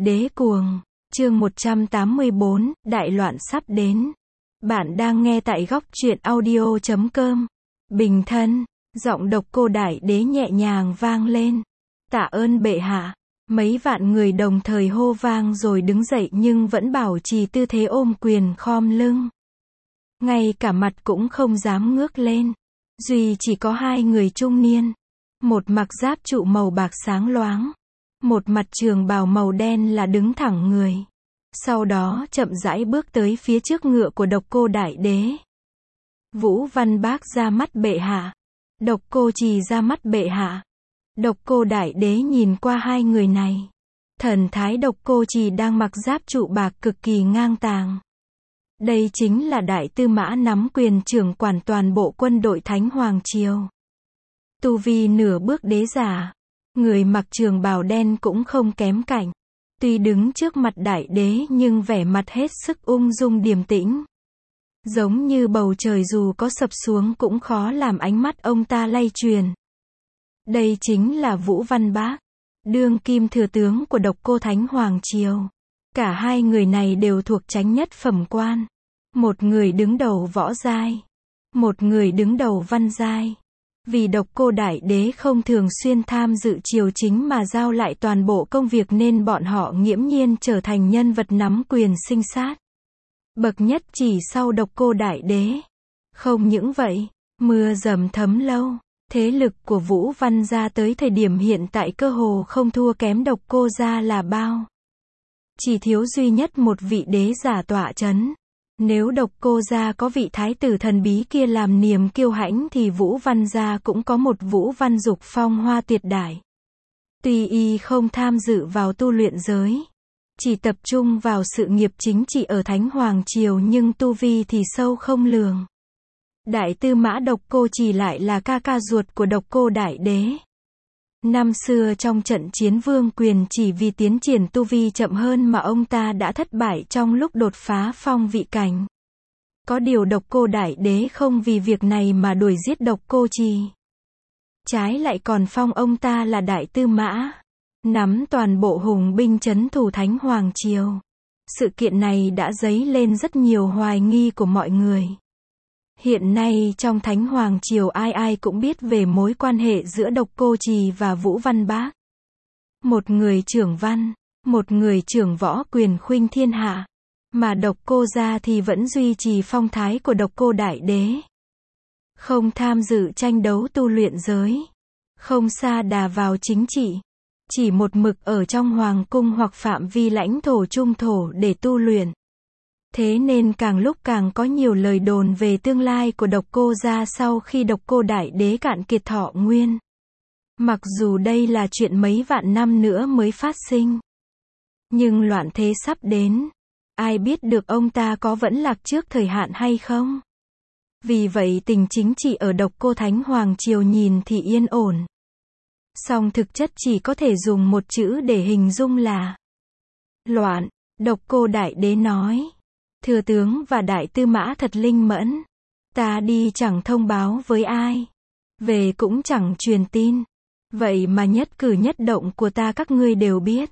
Đế cuồng, chương 184, đại loạn sắp đến. Bạn đang nghe tại góc truyện audio.com. Bình thân, giọng Độc Cô Đại Đế nhẹ nhàng vang lên. Tạ ơn bệ hạ. Mấy vạn người đồng thời hô vang rồi đứng dậy nhưng vẫn bảo trì tư thế ôm quyền khom lưng. Ngay cả mặt cũng không dám ngước lên. Duy chỉ có hai người trung niên. Một mặc giáp trụ màu bạc sáng loáng. Một mặt trường bào màu đen là đứng thẳng người. Sau đó chậm rãi bước tới phía trước ngựa của Độc Cô Đại Đế. Vũ Văn Bác ra mắt bệ hạ. Độc Cô Trì ra mắt bệ hạ. Độc Cô Đại Đế nhìn qua hai người này. Thần thái Độc Cô Trì đang mặc giáp trụ bạc cực kỳ ngang tàng. Đây chính là đại tư mã nắm quyền trưởng quản toàn bộ quân đội Thánh Hoàng Triều. Tu vi nửa bước đế giả. Người mặc trường bào đen cũng không kém cạnh. Tuy đứng trước mặt đại đế nhưng vẻ mặt hết sức ung dung điềm tĩnh. Giống như bầu trời dù có sập xuống cũng khó làm ánh mắt ông ta lay truyền. Đây chính là Vũ Văn Bác, đương kim thừa tướng của Độc Cô Thánh Hoàng Triều. Cả hai người này đều thuộc chánh nhất phẩm quan. Một người đứng đầu võ giai, một người đứng đầu văn giai. Vì Độc Cô Đại Đế không thường xuyên tham dự triều chính mà giao lại toàn bộ công việc nên bọn họ nghiễm nhiên trở thành nhân vật nắm quyền sinh sát. Bậc nhất chỉ sau Độc Cô Đại Đế. Không những vậy, mưa dầm thấm lâu, thế lực của Vũ Văn gia tới thời điểm hiện tại cơ hồ không thua kém Độc Cô gia là bao. Chỉ thiếu duy nhất một vị đế giả tọa chấn. Nếu Độc Cô gia có vị thái tử thần bí kia làm niềm kiêu hãnh thì Vũ Văn gia cũng có một Vũ Văn Dục phong hoa tuyệt đại. Tuy y không tham dự vào tu luyện giới, chỉ tập trung vào sự nghiệp chính trị ở Thánh Hoàng Triều nhưng tu vi thì sâu không lường. Đại tư mã Độc Cô Trì lại là ca ca ruột của Độc Cô Đại Đế. Năm xưa trong trận chiến vương quyền chỉ vì tiến triển tu vi chậm hơn mà ông ta đã thất bại trong lúc đột phá phong vị cảnh. Có điều Độc Cô Đại Đế không vì việc này mà đuổi giết Độc Cô Trì. Trái lại còn phong ông ta là đại tư mã, nắm toàn bộ hùng binh trấn thủ Thánh Hoàng Triều. Sự kiện này đã dấy lên rất nhiều hoài nghi của mọi người. Hiện nay trong Thánh Hoàng Triều ai ai cũng biết về mối quan hệ giữa Độc Cô Trì và Vũ Văn Bác. Một người trưởng văn, một người trưởng võ quyền khuynh thiên hạ. Mà Độc Cô gia thì vẫn duy trì phong thái của Độc Cô Đại Đế. Không tham dự tranh đấu tu luyện giới. Không sa đà vào chính trị. Chỉ một mực ở trong hoàng cung hoặc phạm vi lãnh thổ trung thổ để tu luyện. Thế nên càng lúc càng có nhiều lời đồn về tương lai của Độc Cô gia sau khi Độc Cô Đại Đế cạn kiệt thọ nguyên. Mặc dù đây là chuyện mấy vạn năm nữa mới phát sinh. Nhưng loạn thế sắp đến. Ai biết được ông ta có vẫn lạc trước thời hạn hay không? Vì vậy tình chính trị ở Độc Cô Thánh Hoàng Triều nhìn thì yên ổn. Song thực chất chỉ có thể dùng một chữ để hình dung là loạn. Độc Cô Đại Đế nói. Thừa tướng và đại tư mã thật linh mẫn. Ta đi chẳng thông báo với ai. Về cũng chẳng truyền tin. Vậy mà nhất cử nhất động của ta các ngươi đều biết.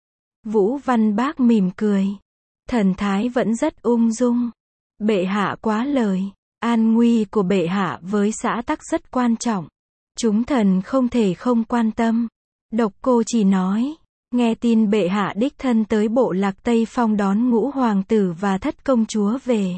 Vũ Văn Bác mỉm cười. Thần thái vẫn rất ung dung. Bệ hạ quá lời. An nguy của bệ hạ với xã tắc rất quan trọng. Chúng thần không thể không quan tâm. Độc Cô chỉ nói. Nghe tin bệ hạ đích thân tới bộ lạc Tây Phong đón ngũ hoàng tử và thất công chúa về.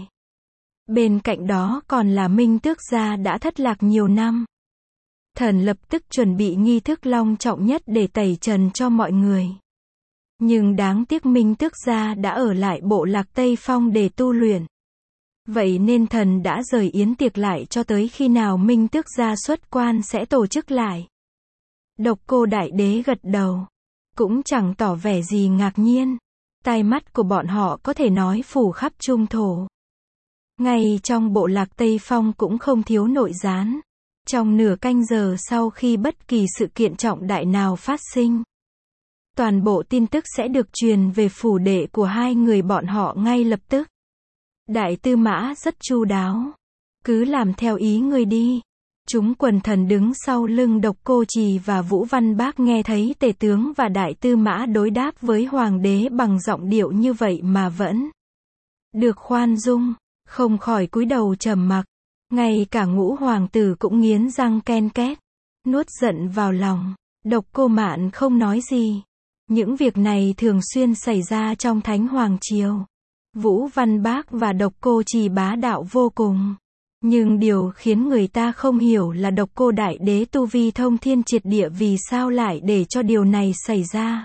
Bên cạnh đó còn là Minh Tước gia đã thất lạc nhiều năm. Thần lập tức chuẩn bị nghi thức long trọng nhất để tẩy trần cho mọi người. Nhưng đáng tiếc Minh Tước gia đã ở lại bộ lạc Tây Phong để tu luyện. Vậy nên thần đã rời yến tiệc lại cho tới khi nào Minh Tước gia xuất quan sẽ tổ chức lại. Độc Cô Đại Đế gật đầu. Cũng chẳng tỏ vẻ gì ngạc nhiên. Tai mắt của bọn họ có thể nói phủ khắp trung thổ. Ngay trong bộ lạc Tây Phong cũng không thiếu nội gián. Trong nửa canh giờ sau khi bất kỳ sự kiện trọng đại nào phát sinh, toàn bộ tin tức sẽ được truyền về phủ đệ của hai người bọn họ ngay lập tức. Đại tư mã rất chu đáo. Cứ làm theo ý ngươi đi. Chúng quần thần đứng sau lưng Độc Cô Trì và Vũ Văn Bác nghe thấy tể tướng và đại tư mã đối đáp với hoàng đế bằng giọng điệu như vậy mà vẫn được khoan dung, không khỏi cúi đầu trầm mặc. Ngay cả Ngũ hoàng tử cũng nghiến răng ken két, nuốt giận vào lòng. Độc Cô Mạn không nói gì. Những việc này thường xuyên xảy ra trong Thánh Hoàng Triều. Vũ Văn Bác và Độc Cô Trì bá đạo vô cùng. Nhưng điều khiến người ta không hiểu là Độc Cô Đại Đế tu vi thông thiên triệt địa vì sao lại để cho điều này xảy ra.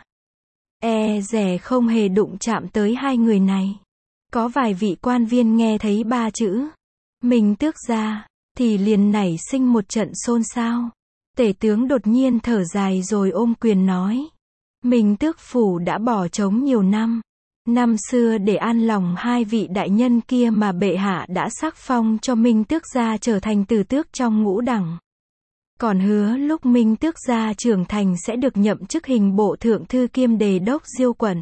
E dè không hề đụng chạm tới hai người này. Có vài vị quan viên nghe thấy ba chữ Minh Tước Gia thì liền nảy sinh một trận xôn xao. Tể tướng đột nhiên thở dài rồi ôm quyền nói: Minh Tước Phủ đã bỏ trống nhiều năm. Năm xưa để an lòng hai vị đại nhân kia mà bệ hạ đã sắc phong cho Minh Tước Gia trở thành tử tước trong ngũ đẳng. Còn hứa lúc Minh Tước Gia trưởng thành sẽ được nhậm chức hình bộ thượng thư kiêm đề đốc diêu quận.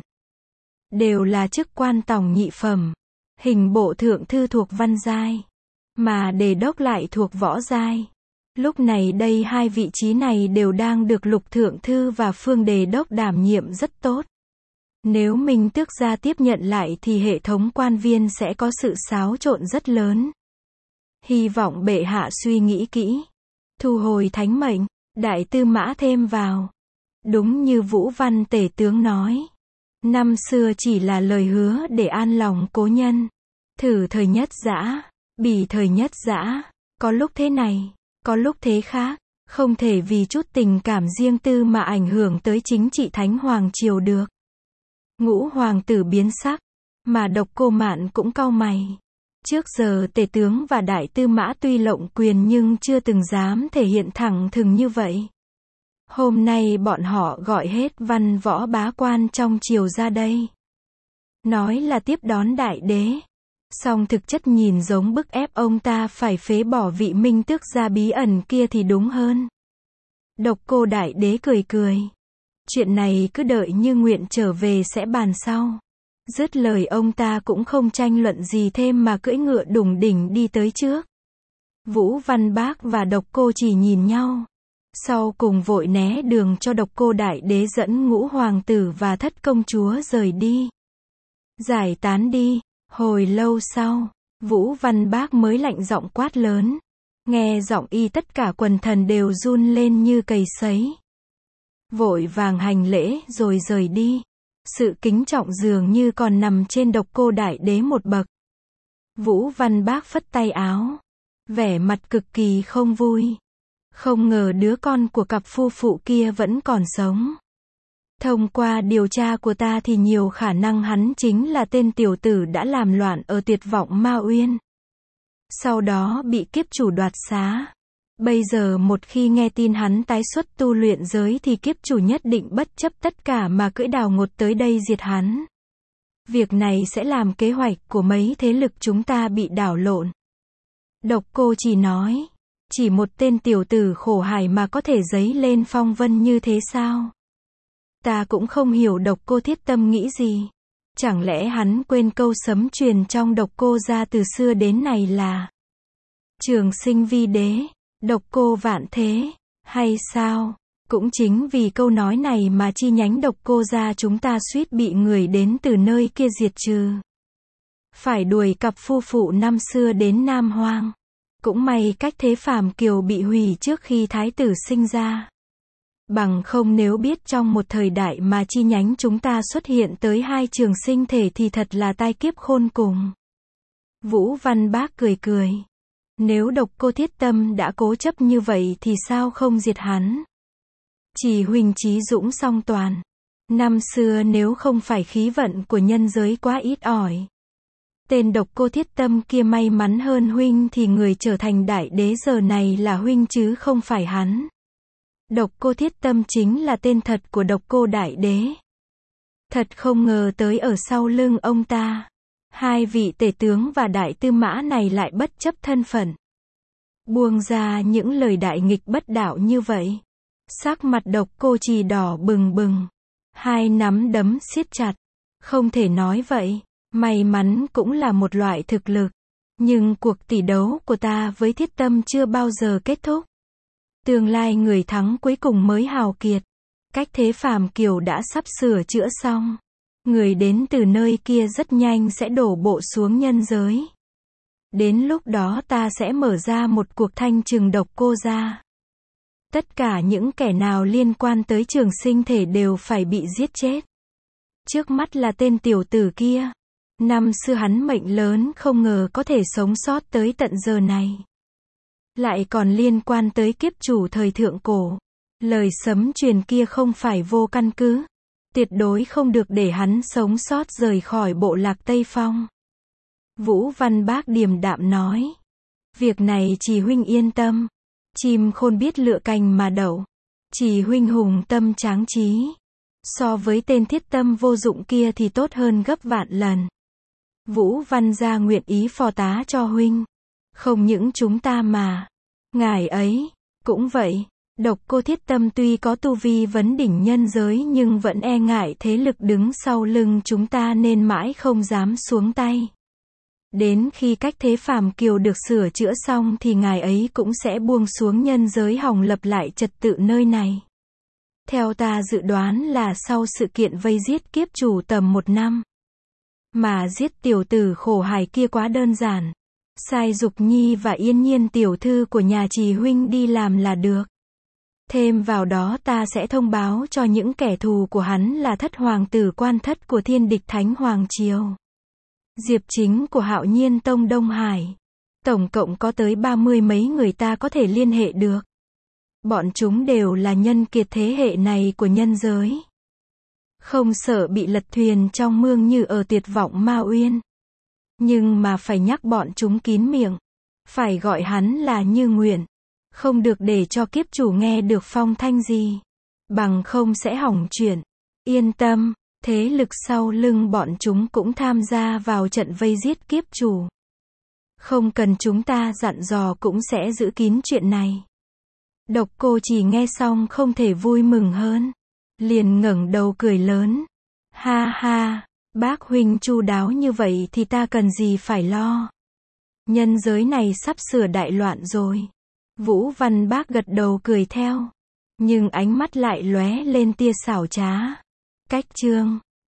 Đều là chức quan tòng nhị phẩm. Hình bộ thượng thư thuộc văn giai, mà đề đốc lại thuộc võ giai. Lúc này đây hai vị trí này đều đang được Lục thượng thư và Phương đề đốc đảm nhiệm rất tốt. Nếu Minh Tước Gia tiếp nhận lại thì hệ thống quan viên sẽ có sự xáo trộn rất lớn. Hy vọng bệ hạ suy nghĩ kỹ, thu hồi thánh mệnh. Đại tư mã thêm vào: đúng như Vũ Văn tể tướng nói, năm xưa chỉ là lời hứa để an lòng cố nhân. Thử thời nhất dã, bỉ thời nhất dã, có lúc thế này, có lúc thế khác, không thể vì chút tình cảm riêng tư mà ảnh hưởng tới chính trị Thánh Hoàng Triều được. Ngũ hoàng tử biến sắc, mà Độc Cô Mạn cũng cau mày. Trước giờ tể tướng và đại tư mã tuy lộng quyền nhưng chưa từng dám thể hiện thẳng thừng như vậy. Hôm nay bọn họ gọi hết văn võ bá quan trong triều ra đây. Nói là tiếp đón đại đế. Song thực chất nhìn giống bức ép ông ta phải phế bỏ vị Minh Tước Gia bí ẩn kia thì đúng hơn. Độc Cô Đại Đế cười cười. Chuyện này cứ đợi Như Nguyện trở về sẽ bàn sau. Dứt lời ông ta cũng không tranh luận gì thêm mà cưỡi ngựa đủng đỉnh đi tới trước. Vũ Văn Bác và Độc Cô chỉ nhìn nhau. Sau cùng vội né đường cho Độc Cô Đại Đế dẫn Ngũ hoàng tử và Thất công chúa rời đi. Giải tán đi. Hồi lâu sau, Vũ Văn Bác mới lạnh giọng quát lớn. Nghe giọng y tất cả quần thần đều run lên như cầy sấy. Vội vàng hành lễ rồi rời đi. Sự kính trọng dường như còn nằm trên Độc Cô Đại Đế một bậc. Vũ Văn Bác phất tay áo, vẻ mặt cực kỳ không vui. Không ngờ đứa con của cặp phu phụ kia vẫn còn sống. Thông qua điều tra của ta thì nhiều khả năng hắn chính là tên tiểu tử đã làm loạn ở Tuyệt Vọng Ma Uyên. Sau đó bị kiếp chủ đoạt xá. Bây giờ một khi nghe tin hắn tái xuất tu luyện giới thì kiếp chủ nhất định bất chấp tất cả mà cưỡi đào ngột tới đây diệt hắn. Việc này sẽ làm kế hoạch của mấy thế lực chúng ta bị đảo lộn. Độc Cô chỉ nói, chỉ một tên tiểu tử khổ hài mà có thể dấy lên phong vân như thế sao? Ta cũng không hiểu Độc Cô Thiết Tâm nghĩ gì. Chẳng lẽ hắn quên câu sấm truyền trong Độc Cô gia từ xưa đến nay là Trường sinh vi đế, độc cô vạn thế, hay sao? Cũng chính vì câu nói này mà chi nhánh Độc Cô gia chúng ta suýt bị người đến từ nơi kia diệt trừ. Phải đuổi cặp phu phụ năm xưa đến Nam Hoang. Cũng may cách thế Phàm Kiều bị hủy trước khi thái tử sinh ra. Bằng không nếu biết trong một thời đại mà chi nhánh chúng ta xuất hiện tới 2 trường sinh thể thì thật là tai kiếp khôn cùng. Vũ Văn Bác cười cười. Nếu Độc Cô Thiết Tâm đã cố chấp như vậy thì sao không diệt hắn? Chỉ huynh trí dũng song toàn. Năm xưa nếu không phải khí vận của nhân giới quá ít ỏi, tên Độc Cô Thiết Tâm kia may mắn hơn huynh thì người trở thành đại đế giờ này là huynh chứ không phải hắn. Độc Cô Thiết Tâm chính là tên thật của Độc Cô Đại Đế. Thật không ngờ tới ở sau lưng ông ta, 2 vị tể tướng và đại tư mã này lại bất chấp thân phận, buông ra những lời đại nghịch bất đạo như vậy. Sắc mặt Độc Cô Trì đỏ bừng bừng, 2 nắm đấm siết chặt. Không thể nói vậy, may mắn cũng là một loại thực lực. Nhưng cuộc tỷ đấu của ta với Thiết Tâm chưa bao giờ kết thúc. Tương lai người thắng cuối cùng mới hào kiệt. Cách thế phàm kiều đã sắp sửa chữa xong. Người đến từ nơi kia rất nhanh sẽ đổ bộ xuống nhân giới. Đến lúc đó ta sẽ mở ra một cuộc thanh trừng độc cô gia. Tất cả những kẻ nào liên quan tới trường sinh thể đều phải bị giết chết. Trước mắt là tên tiểu tử kia. Năm xưa hắn mệnh lớn không ngờ có thể sống sót tới tận giờ này. Lại còn liên quan tới kiếp chủ thời thượng cổ. Lời sấm truyền kia không phải vô căn cứ. Tuyệt đối không được để hắn sống sót rời khỏi bộ lạc Tây Phong. Vũ Văn Bác điềm đạm nói. Việc này Trì huynh yên tâm. Chim khôn biết lựa cành mà đậu. Trì huynh hùng tâm tráng trí. So với tên thiết tâm vô dụng kia thì tốt hơn gấp vạn lần. Vũ Văn gia nguyện ý phò tá cho huynh. Không những chúng ta mà. Ngài ấy, cũng vậy. Độc cô thiết tâm tuy có tu vi vấn đỉnh nhân giới nhưng vẫn e ngại thế lực đứng sau lưng chúng ta nên mãi không dám xuống tay. Đến khi cách thế phàm kiều được sửa chữa xong thì ngài ấy cũng sẽ buông xuống nhân giới hòng lập lại trật tự nơi này. Theo ta dự đoán là sau sự kiện vây giết kiếp chủ tầm 1 năm. Mà giết tiểu tử khổ hài kia quá đơn giản. Sai Dục Nhi và Yên Nhiên tiểu thư của nhà Trì huynh đi làm là được. Thêm vào đó ta sẽ thông báo cho những kẻ thù của hắn là thất hoàng tử quan thất của Thiên Địch Thánh Hoàng Triều. Diệp Chính của Hạo Nhiên Tông Đông Hải. Tổng cộng có tới 30 mấy người ta có thể liên hệ được. Bọn chúng đều là nhân kiệt thế hệ này của nhân giới. Không sợ bị lật thuyền trong mương như ở Tuyệt Vọng Ma Uyên. Nhưng mà phải nhắc bọn chúng kín miệng. Phải gọi hắn là Như Nguyện. Không được để cho kiếp chủ nghe được phong thanh gì. Bằng không sẽ hỏng chuyện. Yên tâm, thế lực sau lưng bọn chúng cũng tham gia vào trận vây giết kiếp chủ. Không cần chúng ta dặn dò cũng sẽ giữ kín chuyện này. Độc Cô chỉ nghe xong không thể vui mừng hơn. Liền ngẩng đầu cười lớn. Ha ha, bác huynh chu đáo như vậy thì ta cần gì phải lo. Nhân giới này sắp sửa đại loạn rồi. Vũ Văn Bác gật đầu cười theo. Nhưng ánh mắt lại lóe lên tia xảo trá. Cách chương